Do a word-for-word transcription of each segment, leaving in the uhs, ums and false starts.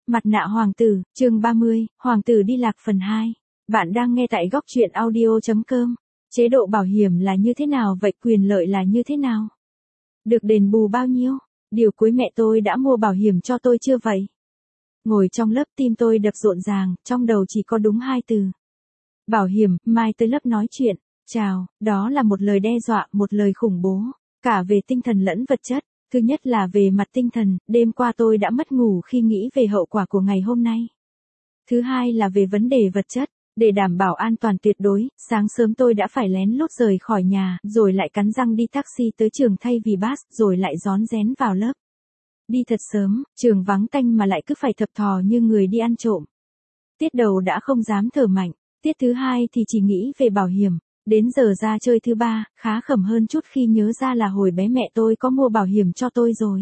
Mặt nạ hoàng tử, chương ba mươi, hoàng tử đi lạc phần hai. Bạn đang nghe tại góc truyện audio chấm com. Chế độ bảo hiểm là như thế nào vậy, quyền lợi là như thế nào? Được đền bù bao nhiêu? Điều cuối mẹ tôi đã mua bảo hiểm cho tôi chưa vậy? Ngồi trong lớp tim tôi đập rộn ràng, trong đầu chỉ có đúng hai từ. Bảo hiểm. Mai tới lớp nói chuyện. Chào, đó là một lời đe dọa, một lời khủng bố. Cả về tinh thần lẫn vật chất. Thứ nhất là về mặt tinh thần, đêm qua tôi đã mất ngủ khi nghĩ về hậu quả của ngày hôm nay. Thứ hai là về vấn đề vật chất, để đảm bảo an toàn tuyệt đối, sáng sớm tôi đã phải lén lút rời khỏi nhà, rồi lại cắn răng đi taxi tới trường thay vì bus, rồi lại rón rén vào lớp. Đi thật sớm, trường vắng tanh mà lại cứ phải thập thò như người đi ăn trộm. Tiết đầu đã không dám thở mạnh, tiết thứ hai thì chỉ nghĩ về bảo hiểm. Đến giờ ra chơi thứ ba, khá khẩm hơn chút khi nhớ ra là hồi bé mẹ tôi có mua bảo hiểm cho tôi rồi.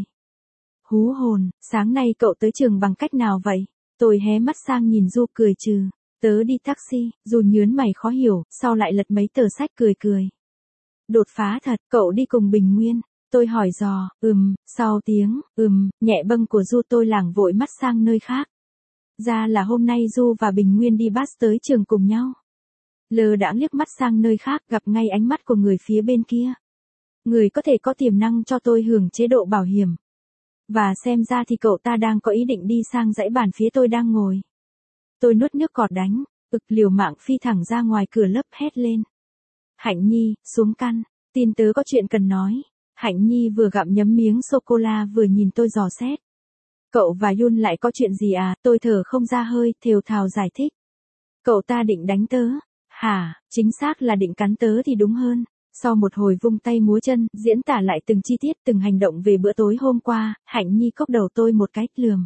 Hú hồn, sáng nay cậu tới trường bằng cách nào vậy? Tôi hé mắt sang nhìn Du cười trừ. Tớ đi taxi, Du nhớn mày khó hiểu, sau lại lật mấy tờ sách cười cười. Đột phá thật, cậu đi cùng Bình Nguyên. Tôi hỏi dò, ừm, sau tiếng, ừm, nhẹ bâng của Du tôi lảng vội mắt sang nơi khác. Ra là hôm nay Du và Bình Nguyên đi bus tới trường cùng nhau. Lờ đãng liếc mắt sang nơi khác, gặp ngay ánh mắt của người phía bên kia. Người có thể có tiềm năng cho tôi hưởng chế độ bảo hiểm. Và xem ra thì cậu ta đang có ý định đi sang dãy bàn phía tôi đang ngồi. Tôi nuốt nước cọt đánh, ực liều mạng phi thẳng ra ngoài cửa lớp hét lên. Hạnh Nhi, xuống căn, tin tớ có chuyện cần nói. Hạnh Nhi vừa gặm nhấm miếng sô-cô-la vừa nhìn tôi dò xét. Cậu và Yun lại có chuyện gì à? Tôi thở không ra hơi, thều thào giải thích. Cậu ta định đánh tớ. Hả, chính xác là định cắn tớ thì đúng hơn. Sau một hồi vung tay múa chân, diễn tả lại từng chi tiết từng hành động về bữa tối hôm qua, Hạnh Nhi cốc đầu tôi một cái, lườm.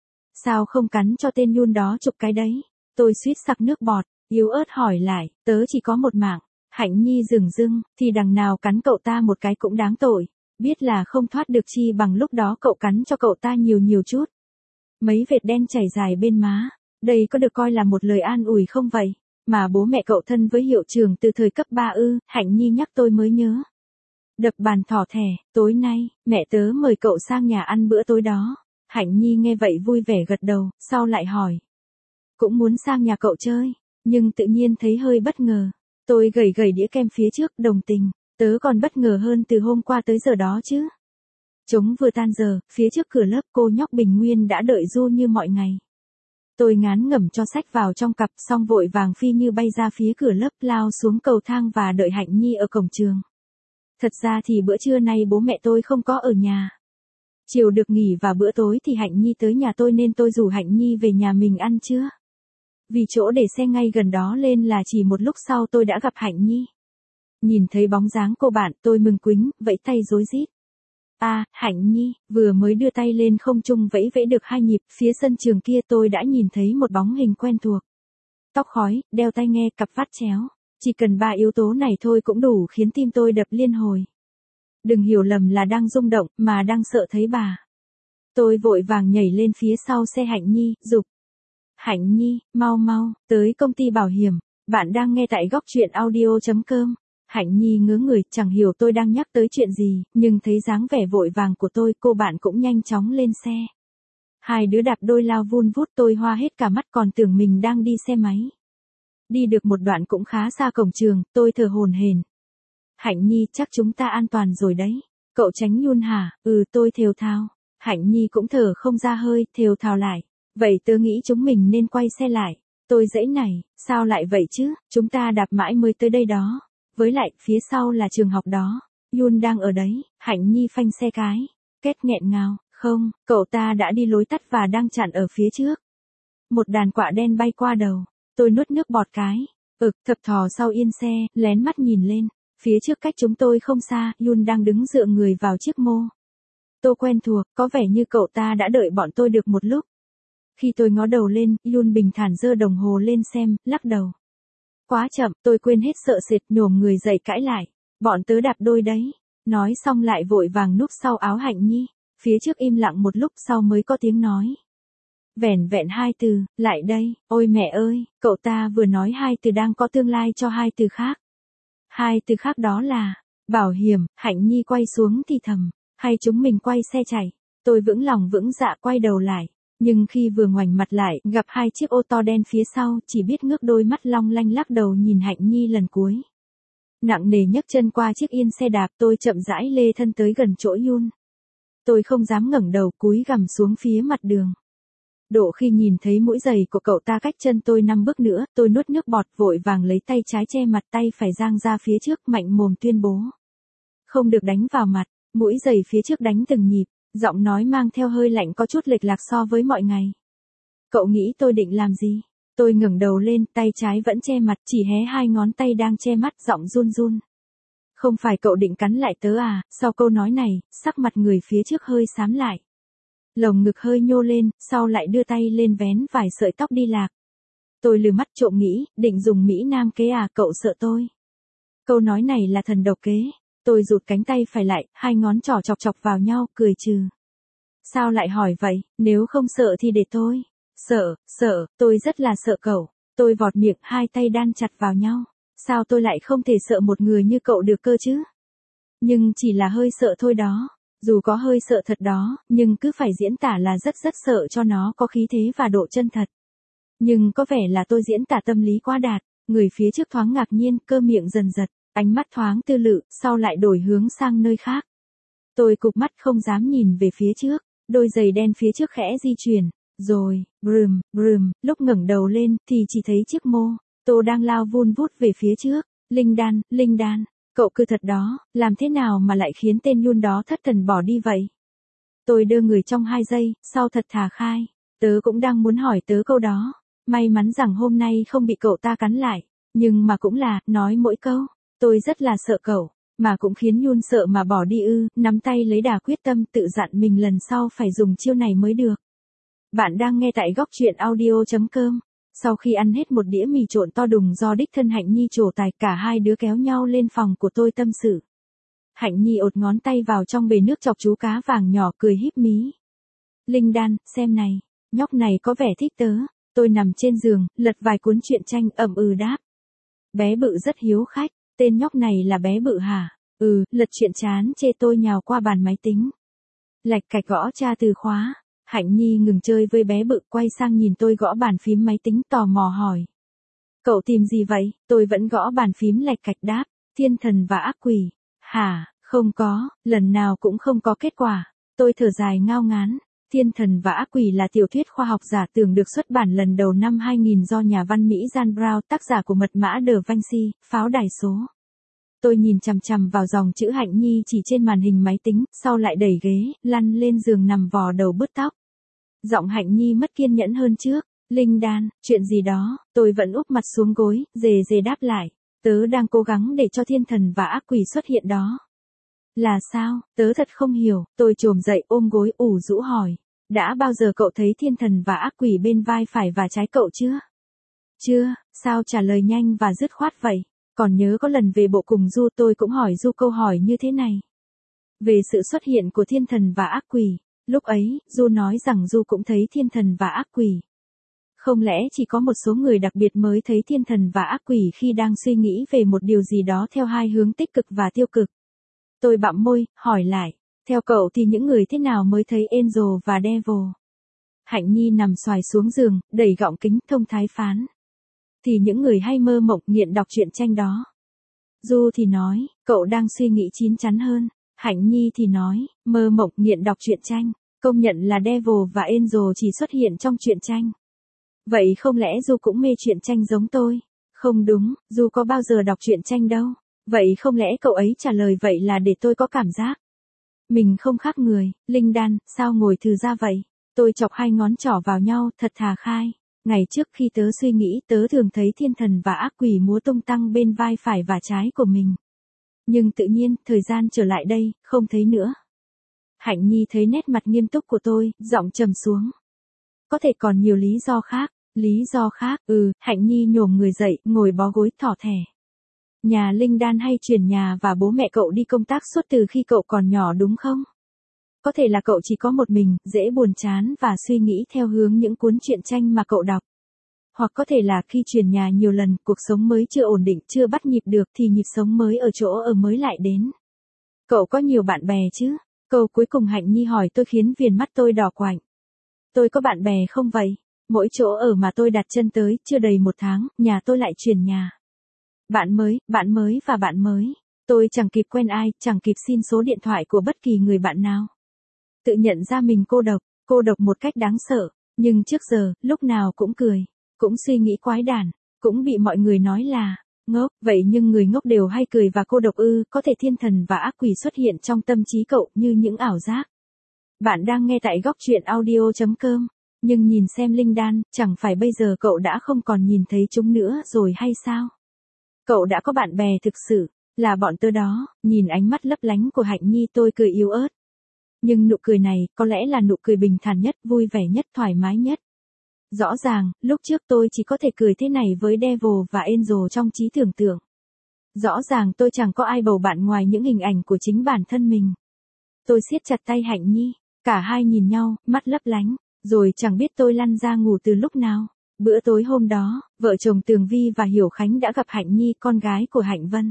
Sao không cắn cho tên Yun đó chục cái đấy? Tôi suýt sặc nước bọt, yếu ớt hỏi lại, tớ chỉ có một mạng. Hạnh Nhi dửng dưng, thì đằng nào cắn cậu ta một cái cũng đáng tội. Biết là không thoát được chi bằng lúc đó cậu cắn cho cậu ta nhiều nhiều chút. Mấy vệt đen chảy dài bên má, đây có được coi là một lời an ủi không vậy? Mà bố mẹ cậu thân với hiệu trưởng từ thời cấp ba ư? Hạnh Nhi nhắc tôi mới nhớ. Đập bàn thỏ thẻ, tối nay, mẹ tớ mời cậu sang nhà ăn bữa tối đó. Hạnh Nhi nghe vậy vui vẻ gật đầu, sau lại hỏi. Cũng muốn sang nhà cậu chơi, nhưng tự nhiên thấy hơi bất ngờ. Tôi gẩy gẩy đĩa kem phía trước, đồng tình, tớ còn bất ngờ hơn từ hôm qua tới giờ đó chứ. Trống vừa tan giờ, phía trước cửa lớp cô nhóc Bình Nguyên đã đợi Du như mọi ngày. Tôi ngán ngẩm cho sách vào trong cặp, xong vội vàng phi như bay ra phía cửa lớp, lao xuống cầu thang và đợi Hạnh Nhi ở cổng trường. Thật ra thì bữa trưa nay bố mẹ tôi không có ở nhà. Chiều được nghỉ và bữa tối thì Hạnh Nhi tới nhà tôi nên tôi rủ Hạnh Nhi về nhà mình ăn trưa. Vì chỗ để xe ngay gần đó nên là chỉ một lúc sau tôi đã gặp Hạnh Nhi. Nhìn thấy bóng dáng cô bạn, tôi mừng quính, vẫy tay rối rít. À, Hạnh Nhi, vừa mới đưa tay lên không trung vẫy vẫy được hai nhịp, phía sân trường kia tôi đã nhìn thấy một bóng hình quen thuộc. Tóc khói, đeo tai nghe, cặp vắt chéo. Chỉ cần ba yếu tố này thôi cũng đủ khiến tim tôi đập liên hồi. Đừng hiểu lầm là đang rung động, mà đang sợ thấy bà. Tôi vội vàng nhảy lên phía sau xe Hạnh Nhi, giục. Hạnh Nhi, mau mau, tới công ty bảo hiểm. Bạn đang nghe tại góc truyện audio chấm com. Hạnh Nhi ngớ người, chẳng hiểu tôi đang nhắc tới chuyện gì, nhưng thấy dáng vẻ vội vàng của tôi, cô bạn cũng nhanh chóng lên xe. Hai đứa đạp đôi lao vun vút, tôi hoa hết cả mắt còn tưởng mình đang đi xe máy. Đi được một đoạn cũng khá xa cổng trường, tôi thở hổn hển. Hạnh Nhi, chắc chúng ta an toàn rồi đấy. Cậu tránh Yun hả? Ừ, tôi thều thào. Hạnh Nhi cũng thở không ra hơi, thều thào lại. Vậy tớ nghĩ chúng mình nên quay xe lại. Tôi giãy nảy, sao lại vậy chứ, chúng ta đạp mãi mới tới đây đó. Với lại, phía sau là trường học đó. Yun đang ở đấy. Hạnh Nhi phanh xe cái. Kết nghẹn ngào. Không, cậu ta đã đi lối tắt và đang chặn ở phía trước. Một đàn quạ đen bay qua đầu. Tôi nuốt nước bọt cái. Ực, thập thò sau yên xe, lén mắt nhìn lên. Phía trước cách chúng tôi không xa, Yun đang đứng dựa người vào chiếc mô. Tôi quen thuộc, có vẻ như cậu ta đã đợi bọn tôi được một lúc. Khi tôi ngó đầu lên, Yun bình thản giơ đồng hồ lên xem, lắc đầu. Quá chậm, tôi quên hết sợ sệt, nhổm người dậy cãi lại. Bọn tớ đạp đôi đấy. Nói xong lại vội vàng núp sau áo Hạnh Nhi. Phía trước im lặng một lúc sau mới có tiếng nói. Vẻn vẹn hai từ, lại đây, ôi mẹ ơi, cậu ta vừa nói hai từ đang có tương lai cho hai từ khác. Hai từ khác đó là, bảo hiểm. Hạnh Nhi quay xuống thì thầm, hay chúng mình quay xe chạy. Tôi vững lòng vững dạ quay đầu lại. Nhưng khi vừa ngoảnh mặt lại, gặp hai chiếc ô to đen phía sau, chỉ biết ngước đôi mắt long lanh lắc đầu nhìn Hạnh Nhi lần cuối. Nặng nề nhấc chân qua chiếc yên xe đạp, tôi chậm rãi lê thân tới gần chỗ Yun. Tôi không dám ngẩng đầu, cúi gằm xuống phía mặt đường. Độ khi nhìn thấy mũi giày của cậu ta cách chân tôi năm bước nữa, tôi nuốt nước bọt vội vàng lấy tay trái che mặt, tay phải giang ra phía trước, mạnh mồm tuyên bố. Không được đánh vào mặt, mũi giày phía trước đánh từng nhịp, giọng nói mang theo hơi lạnh có chút lệch lạc so với mọi ngày. Cậu nghĩ tôi định làm gì? Tôi ngẩng đầu lên, tay trái vẫn che mặt, chỉ hé hai ngón tay đang che mắt, giọng run run. Không phải cậu định cắn lại tớ à? Sau câu nói này, sắc mặt người phía trước hơi xám lại. Lồng ngực hơi nhô lên, sau lại đưa tay lên vén vài sợi tóc đi lạc. Tôi lừ mắt trộm nghĩ, định dùng Mỹ Nam kế à, cậu sợ tôi. Câu nói này là thần độc kế. Tôi rụt cánh tay phải lại, hai ngón trỏ chọc chọc vào nhau, cười trừ. Sao lại hỏi vậy, nếu không sợ thì để tôi. Sợ, sợ, tôi rất là sợ cậu. Tôi vọt miệng, hai tay đan chặt vào nhau. Sao tôi lại không thể sợ một người như cậu được cơ chứ? Nhưng chỉ là hơi sợ thôi đó. Dù có hơi sợ thật đó, nhưng cứ phải diễn tả là rất rất sợ cho nó có khí thế và độ chân thật. Nhưng có vẻ là tôi diễn tả tâm lý quá đạt. Người phía trước thoáng ngạc nhiên, cơ miệng dần giật, ánh mắt thoáng tư lự, sau lại đổi hướng sang nơi khác. Tôi cụp mắt không dám nhìn về phía trước, đôi giày đen phía trước khẽ di chuyển, rồi, brùm, brùm, lúc ngẩng đầu lên thì chỉ thấy chiếc mô tô đang lao vun vút về phía trước. Linh đan, linh đan, cậu cứ thật đó, làm thế nào mà lại khiến tên Yun đó thất thần bỏ đi vậy? Tôi đưa người trong hai giây, sau thật thà khai, tớ cũng đang muốn hỏi tớ câu đó. May mắn rằng hôm nay không bị cậu ta cắn lại, nhưng mà cũng là, nói mỗi câu, tôi rất là sợ cậu, mà cũng khiến Yun sợ mà bỏ đi ư, nắm tay lấy đà quyết tâm tự dặn mình lần sau phải dùng chiêu này mới được. Bạn đang nghe tại góc truyện audio chấm com. Sau khi ăn hết một đĩa mì trộn to đùng do đích thân Hạnh Nhi trổ tài, cả hai đứa kéo nhau lên phòng của tôi tâm sự. Hạnh Nhi ột ngón tay vào trong bể nước chọc chú cá vàng nhỏ, cười híp mí. Linh đan, xem này, nhóc này có vẻ thích tớ. Tôi nằm trên giường, lật vài cuốn truyện tranh, ậm ừ đáp. Bé bự rất hiếu khách, tên nhóc này là bé bự hả? Ừ, lật truyện chán chê tôi nhào qua bàn máy tính. Lạch cạch gõ tra từ khóa. Hạnh Nhi ngừng chơi với bé bự, quay sang nhìn tôi gõ bàn phím máy tính, tò mò hỏi. Cậu tìm gì vậy? Tôi vẫn gõ bàn phím lạch cạch đáp. Thiên thần và ác quỷ. Hả, không có, lần nào cũng không có kết quả. Tôi thở dài ngao ngán. Thiên thần và ác quỷ là tiểu thuyết khoa học giả tưởng được xuất bản lần đầu năm hai nghìn do nhà văn Mỹ Jan Brown, tác giả của Mật mã Da Vinci, pháo đài số. Tôi nhìn chằm chằm vào dòng chữ Hạnh Nhi chỉ trên màn hình máy tính, sau lại đẩy ghế, lăn lên giường nằm vò đầu bứt tóc. Giọng Hạnh Nhi mất kiên nhẫn hơn trước. Linh đan, chuyện gì đó, tôi vẫn úp mặt xuống gối, dề dề đáp lại. Tớ đang cố gắng để cho thiên thần và ác quỷ xuất hiện đó. Là sao, tớ thật không hiểu. Tôi chồm dậy ôm gối ủ rũ hỏi. Đã bao giờ cậu thấy thiên thần và ác quỷ bên vai phải và trái cậu chưa? Chưa, sao trả lời nhanh và dứt khoát vậy? Còn nhớ có lần về bộ cùng Du tôi cũng hỏi Du câu hỏi như thế này. Về sự xuất hiện của thiên thần và ác quỷ. Lúc ấy, Du nói rằng Du cũng thấy thiên thần và ác quỷ. Không lẽ chỉ có một số người đặc biệt mới thấy thiên thần và ác quỷ khi đang suy nghĩ về một điều gì đó theo hai hướng tích cực và tiêu cực? Tôi bặm môi, hỏi lại. Theo cậu thì những người thế nào mới thấy Angel và Devil? Hạnh Nhi nằm xoài xuống giường, đẩy gọng kính, thông thái phán. Thì những người hay mơ mộng nghiện đọc truyện tranh đó. Du thì nói, cậu đang suy nghĩ chín chắn hơn. Hạnh Nhi thì nói, mơ mộng nghiện đọc truyện tranh, công nhận là Devil và Angel chỉ xuất hiện trong truyện tranh. Vậy không lẽ Du cũng mê truyện tranh giống tôi? Không đúng, Du có bao giờ đọc truyện tranh đâu. Vậy không lẽ cậu ấy trả lời vậy là để tôi có cảm giác mình không khác người? Linh đan, sao ngồi thừ ra vậy? Tôi chọc hai ngón trỏ vào nhau, thật thà khai. Ngày trước khi tớ suy nghĩ, tớ thường thấy thiên thần và ác quỷ múa tung tăng bên vai phải và trái của mình. Nhưng tự nhiên, thời gian trở lại đây, không thấy nữa. Hạnh Nhi thấy nét mặt nghiêm túc của tôi, giọng trầm xuống. Có thể còn nhiều lý do khác. Lý do khác, ừ, Hạnh Nhi nhổm người dậy, ngồi bó gối, thỏ thẻ. Nhà Linh đan hay chuyển nhà và bố mẹ cậu đi công tác suốt từ khi cậu còn nhỏ đúng không? Có thể là cậu chỉ có một mình, dễ buồn chán và suy nghĩ theo hướng những cuốn truyện tranh mà cậu đọc. Hoặc có thể là khi chuyển nhà nhiều lần, cuộc sống mới chưa ổn định, chưa bắt nhịp được thì nhịp sống mới ở chỗ ở mới lại đến. Cậu có nhiều bạn bè chứ? Câu cuối cùng Hạnh Nhi hỏi tôi khiến viền mắt tôi đỏ quạnh. Tôi có bạn bè không vậy? Mỗi chỗ ở mà tôi đặt chân tới, chưa đầy một tháng, nhà tôi lại chuyển nhà. Bạn mới, bạn mới và bạn mới. Tôi chẳng kịp quen ai, chẳng kịp xin số điện thoại của bất kỳ người bạn nào. Tự nhận ra mình cô độc, cô độc một cách đáng sợ, nhưng trước giờ, lúc nào cũng cười, cũng suy nghĩ quái đản, cũng bị mọi người nói là ngốc, vậy nhưng người ngốc đều hay cười và cô độc ư, có thể thiên thần và ác quỷ xuất hiện trong tâm trí cậu như những ảo giác. Bạn đang nghe tại góc truyện audio.com, nhưng nhìn xem linh đan, chẳng phải bây giờ cậu đã không còn nhìn thấy chúng nữa rồi hay sao? Cậu đã có bạn bè thực sự, là bọn tớ đó, nhìn ánh mắt lấp lánh của Hạnh Nhi tôi cười yếu ớt. Nhưng nụ cười này, có lẽ là nụ cười bình thản nhất, vui vẻ nhất, thoải mái nhất. Rõ ràng, lúc trước tôi chỉ có thể cười thế này với Devil và Angel trong trí tưởng tượng. Rõ ràng tôi chẳng có ai bầu bạn ngoài những hình ảnh của chính bản thân mình. Tôi siết chặt tay Hạnh Nhi, cả hai nhìn nhau, mắt lấp lánh, rồi chẳng biết tôi lăn ra ngủ từ lúc nào. Bữa tối hôm đó, vợ chồng Tường Vi và Hiểu Khánh đã gặp Hạnh Nhi, con gái của Hạnh Vân.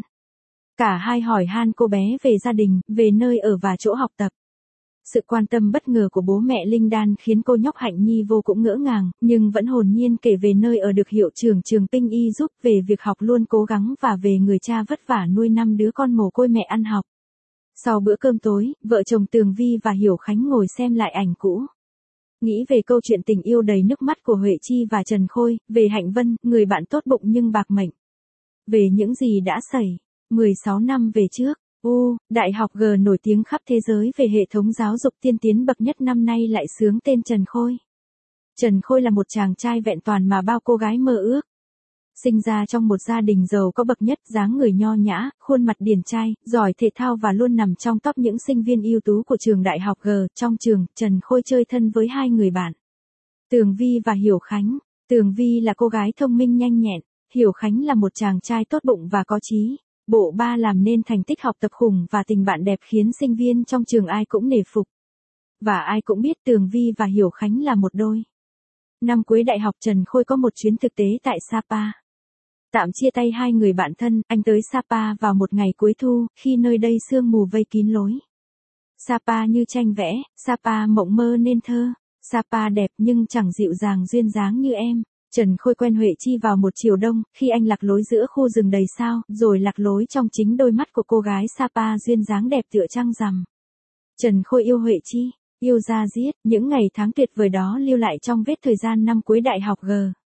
Cả hai hỏi han cô bé về gia đình, về nơi ở và chỗ học tập. Sự quan tâm bất ngờ của bố mẹ Linh Đan khiến cô nhóc Hạnh Nhi vô cùng ngỡ ngàng, nhưng vẫn hồn nhiên kể về nơi ở được hiệu trưởng trường Pinh Y giúp, về việc học luôn cố gắng và về người cha vất vả nuôi năm đứa con mồ côi mẹ ăn học. Sau bữa cơm tối, vợ chồng Tường Vi và Hiểu Khánh ngồi xem lại ảnh cũ. Nghĩ về câu chuyện tình yêu đầy nước mắt của Huệ Chi và Trần Khôi, về Hạnh Vân, người bạn tốt bụng nhưng bạc mệnh. Về những gì đã xảy, mười sáu năm về trước. U, Đại học G nổi tiếng khắp thế giới về hệ thống giáo dục tiên tiến bậc nhất năm nay lại xướng tên Trần Khôi. Trần Khôi là một chàng trai vẹn toàn mà bao cô gái mơ ước. Sinh ra trong một gia đình giàu có bậc nhất, dáng người nho nhã, khuôn mặt điển trai, giỏi thể thao và luôn nằm trong top những sinh viên ưu tú của trường Đại học G. Trong trường, Trần Khôi chơi thân với hai người bạn, Tường Vi và Hiểu Khánh. Tường Vi là cô gái thông minh nhanh nhẹn, Hiểu Khánh là một chàng trai tốt bụng và có chí. Bộ ba làm nên thành tích học tập khủng và tình bạn đẹp khiến sinh viên trong trường ai cũng nể phục. Và ai cũng biết Tường Vi và Hiểu Khánh là một đôi. Năm cuối đại học Trần Khôi có một chuyến thực tế tại Sapa. Tạm chia tay hai người bạn thân, anh tới Sapa vào một ngày cuối thu, khi nơi đây sương mù vây kín lối. Sapa như tranh vẽ, Sapa mộng mơ nên thơ, Sapa đẹp nhưng chẳng dịu dàng duyên dáng như em. Trần Khôi quen Huệ Chi vào một chiều đông, khi anh lạc lối giữa khu rừng đầy sao, rồi lạc lối trong chính đôi mắt của cô gái Sapa duyên dáng đẹp tựa trăng rằm. Trần Khôi yêu Huệ Chi, yêu da diết, những ngày tháng tuyệt vời đó lưu lại trong vết thời gian năm cuối đại học G.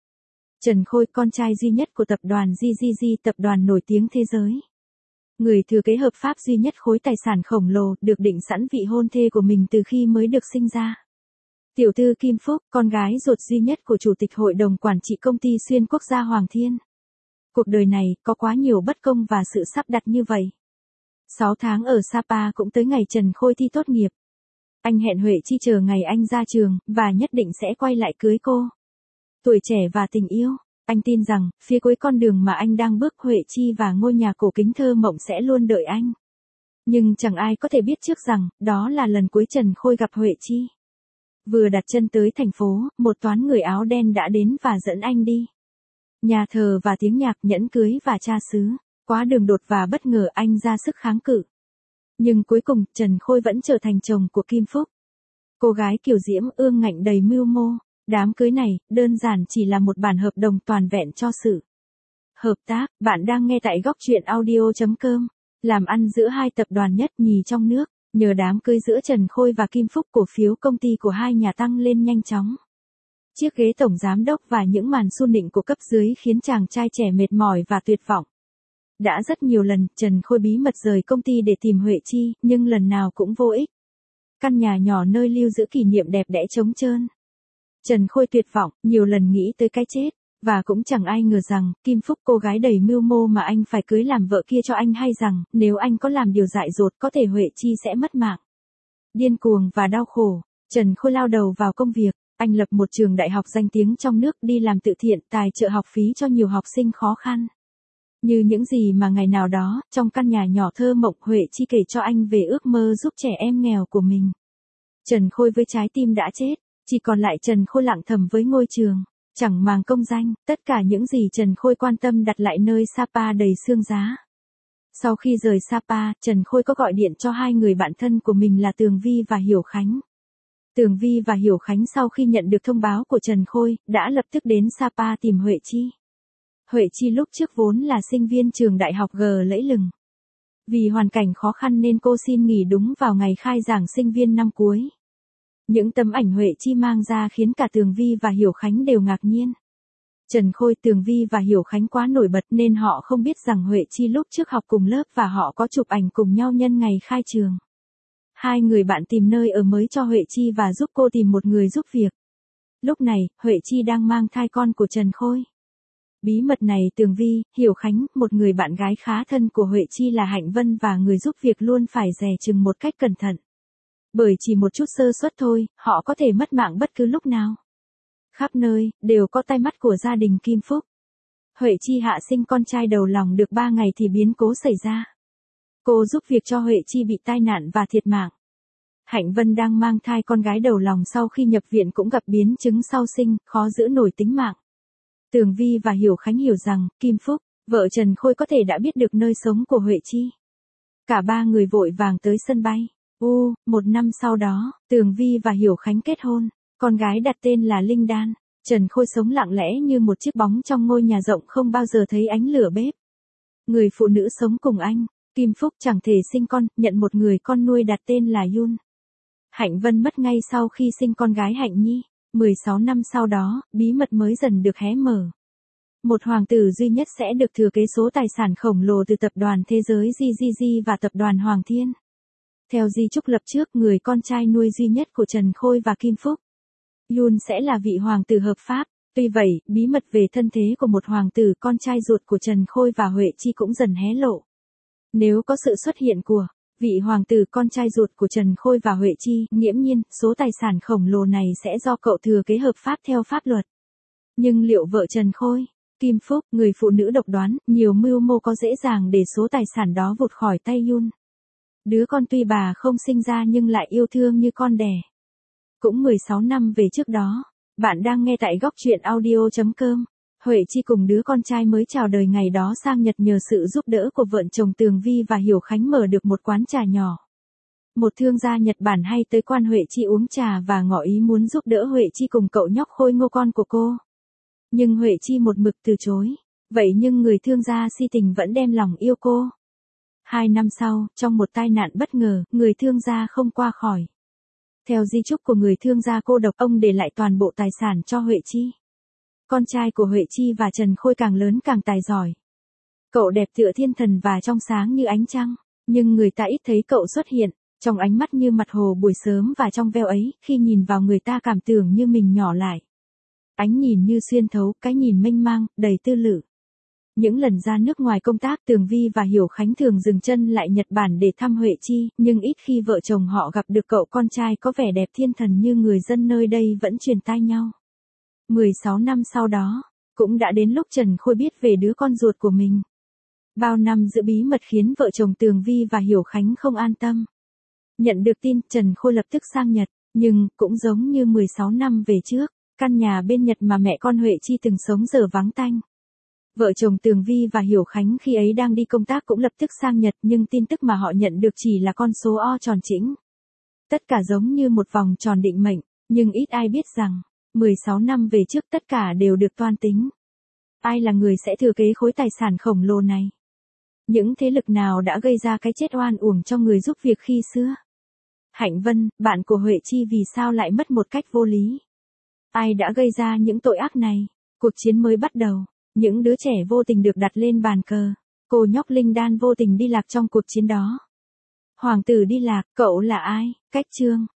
Trần Khôi, con trai duy nhất của tập đoàn giê giê giê, tập đoàn nổi tiếng thế giới. Người thừa kế hợp pháp duy nhất khối tài sản khổng lồ, được định sẵn vị hôn thê của mình từ khi mới được sinh ra. Tiểu thư Kim Phúc, con gái ruột duy nhất của Chủ tịch Hội đồng Quản trị Công ty Xuyên Quốc gia Hoàng Thiên. Cuộc đời này, có quá nhiều bất công và sự sắp đặt như vậy. Sáu tháng ở Sapa cũng tới ngày Trần Khôi thi tốt nghiệp. Anh hẹn Huệ Chi chờ ngày anh ra trường, và nhất định sẽ quay lại cưới cô. Tuổi trẻ và tình yêu, anh tin rằng, phía cuối con đường mà anh đang bước, Huệ Chi và ngôi nhà cổ kính thơ mộng sẽ luôn đợi anh. Nhưng chẳng ai có thể biết trước rằng, đó là lần cuối Trần Khôi gặp Huệ Chi. Vừa đặt chân tới thành phố, một toán người áo đen đã đến và dẫn anh đi. Nhà thờ và tiếng nhạc, nhẫn cưới và cha xứ. Quá đường đột và bất ngờ, anh ra sức kháng cự. Nhưng cuối cùng, Trần Khôi vẫn trở thành chồng của Kim Phúc. Cô gái kiều diễm, ương ngạnh đầy mưu mô. Đám cưới này, đơn giản chỉ là một bản hợp đồng toàn vẹn cho sự hợp tác. Bạn đang nghe tại góc truyện audio.com. Làm ăn giữa hai tập đoàn nhất nhì trong nước. Nhờ đám cưới giữa Trần Khôi và Kim Phúc, cổ phiếu công ty của hai nhà tăng lên nhanh chóng. Chiếc ghế tổng giám đốc và những màn su nịnh của cấp dưới khiến chàng trai trẻ mệt mỏi và tuyệt vọng. Đã rất nhiều lần, Trần Khôi bí mật rời công ty để tìm Huệ Chi, nhưng lần nào cũng vô ích. Căn nhà nhỏ nơi lưu giữ kỷ niệm đẹp đẽ trống trơn. Trần Khôi tuyệt vọng, nhiều lần nghĩ tới cái chết. Và cũng chẳng ai ngờ rằng, Kim Phúc, cô gái đầy mưu mô mà anh phải cưới làm vợ kia cho anh, hay rằng, nếu anh có làm điều dại dột, có thể Huệ Chi sẽ mất mạng. Điên cuồng và đau khổ, Trần Khôi lao đầu vào công việc. Anh lập một trường đại học danh tiếng trong nước, đi làm từ thiện, tài trợ học phí cho nhiều học sinh khó khăn. Như những gì mà ngày nào đó, trong căn nhà nhỏ thơ mộng, Huệ Chi kể cho anh về ước mơ giúp trẻ em nghèo của mình. Trần Khôi với trái tim đã chết, chỉ còn lại Trần Khôi lặng thầm với ngôi trường. Chẳng màng công danh, tất cả những gì Trần Khôi quan tâm đặt lại nơi Sapa đầy sương giá. Sau khi rời Sapa, Trần Khôi có gọi điện cho hai người bạn thân của mình là Tường Vi và Hiểu Khánh. Tường Vi và Hiểu Khánh sau khi nhận được thông báo của Trần Khôi, đã lập tức đến Sapa tìm Huệ Chi. Huệ Chi lúc trước vốn là sinh viên trường đại học G lẫy lừng. Vì hoàn cảnh khó khăn nên cô xin nghỉ đúng vào ngày khai giảng sinh viên năm cuối. Những tấm ảnh Huệ Chi mang ra khiến cả Tường Vi và Hiểu Khánh đều ngạc nhiên. Trần Khôi, Tường Vi và Hiểu Khánh quá nổi bật nên họ không biết rằng Huệ Chi lúc trước học cùng lớp và họ có chụp ảnh cùng nhau nhân ngày khai trường. Hai người bạn tìm nơi ở mới cho Huệ Chi và giúp cô tìm một người giúp việc. Lúc này, Huệ Chi đang mang thai con của Trần Khôi. Bí mật này Tường Vi, Hiểu Khánh, một người bạn gái khá thân của Huệ Chi là Hạnh Vân và người giúp việc luôn phải dè chừng một cách cẩn thận. Bởi chỉ một chút sơ suất thôi, họ có thể mất mạng bất cứ lúc nào. Khắp nơi, đều có tay mắt của gia đình Kim Phúc. Huệ Chi hạ sinh con trai đầu lòng được ba ngày thì biến cố xảy ra. Cô giúp việc cho Huệ Chi bị tai nạn và thiệt mạng. Hạnh Vân đang mang thai con gái đầu lòng sau khi nhập viện cũng gặp biến chứng sau sinh, khó giữ nổi tính mạng. Tường Vi và Hiểu Khánh hiểu rằng, Kim Phúc, vợ Trần Khôi có thể đã biết được nơi sống của Huệ Chi. Cả ba người vội vàng tới sân bay. U, một năm sau đó, Tường Vi và Hiểu Khánh kết hôn. Con gái đặt tên là Linh Đan. Trần Khôi sống lặng lẽ như một chiếc bóng trong ngôi nhà rộng không bao giờ thấy ánh lửa bếp. Người phụ nữ sống cùng anh, Kim Phúc chẳng thể sinh con, nhận một người con nuôi đặt tên là Yun. Hạnh Vân mất ngay sau khi sinh con gái Hạnh Nhi. mười sáu năm sau đó, bí mật mới dần được hé mở. Một hoàng tử duy nhất sẽ được thừa kế số tài sản khổng lồ từ tập đoàn Thế giới giê giê giê và tập đoàn Hoàng Thiên. Theo di chúc lập trước, người con trai nuôi duy nhất của Trần Khôi và Kim Phúc, Yun sẽ là vị hoàng tử hợp pháp. Tuy vậy, bí mật về thân thế của một hoàng tử con trai ruột của Trần Khôi và Huệ Chi cũng dần hé lộ. Nếu có sự xuất hiện của vị hoàng tử con trai ruột của Trần Khôi và Huệ Chi, nghiễm nhiên, số tài sản khổng lồ này sẽ do cậu thừa kế hợp pháp theo pháp luật. Nhưng liệu vợ Trần Khôi, Kim Phúc, người phụ nữ độc đoán, nhiều mưu mô có dễ dàng để số tài sản đó vụt khỏi tay Yun? Đứa con tuy bà không sinh ra nhưng lại yêu thương như con đẻ. Cũng mười sáu năm về trước đó, bạn đang nghe tại góc truyện audio chấm com. Huệ Chi cùng đứa con trai mới chào đời ngày đó sang Nhật nhờ sự giúp đỡ của vợ chồng Tường Vi và Hiểu Khánh mở được một quán trà nhỏ. Một thương gia Nhật Bản hay tới quan Huệ Chi uống trà và ngỏ ý muốn giúp đỡ Huệ Chi cùng cậu nhóc Khôi Ngô con của cô. Nhưng Huệ Chi một mực từ chối. Vậy nhưng người thương gia si tình vẫn đem lòng yêu cô. Hai năm sau, trong một tai nạn bất ngờ, người thương gia không qua khỏi. Theo di chúc của người thương gia cô độc, ông để lại toàn bộ tài sản cho Huệ Chi. Con trai của Huệ Chi và Trần Khôi càng lớn càng tài giỏi. Cậu đẹp tựa thiên thần và trong sáng như ánh trăng, nhưng người ta ít thấy cậu xuất hiện, trong ánh mắt như mặt hồ buổi sớm và trong veo ấy, khi nhìn vào người ta cảm tưởng như mình nhỏ lại. Ánh nhìn như xuyên thấu, cái nhìn mênh mang, đầy tư lự. Những lần ra nước ngoài công tác, Tường Vi và Hiểu Khánh thường dừng chân lại Nhật Bản để thăm Huệ Chi, nhưng ít khi vợ chồng họ gặp được cậu con trai có vẻ đẹp thiên thần như người dân nơi đây vẫn truyền tai nhau. mười sáu năm sau đó, cũng đã đến lúc Trần Khôi biết về đứa con ruột của mình. Bao năm giữ bí mật khiến vợ chồng Tường Vi và Hiểu Khánh không an tâm. Nhận được tin, Trần Khôi lập tức sang Nhật, nhưng, cũng giống như mười sáu năm về trước, căn nhà bên Nhật mà mẹ con Huệ Chi từng sống giờ vắng tanh. Vợ chồng Tường Vi và Hiểu Khánh khi ấy đang đi công tác cũng lập tức sang Nhật, nhưng tin tức mà họ nhận được chỉ là con số O tròn chỉnh. Tất cả giống như một vòng tròn định mệnh, nhưng ít ai biết rằng, mười sáu năm về trước tất cả đều được toan tính. Ai là người sẽ thừa kế khối tài sản khổng lồ này? Những thế lực nào đã gây ra cái chết oan uổng cho người giúp việc khi xưa? Hạnh Vân, bạn của Huệ Chi vì sao lại mất một cách vô lý? Ai đã gây ra những tội ác này? Cuộc chiến mới bắt đầu. Những đứa trẻ vô tình được đặt lên bàn cờ. Cô nhóc Linh Đan vô tình đi lạc trong cuộc chiến đó. Hoàng tử đi lạc, cậu là ai? Cách chương.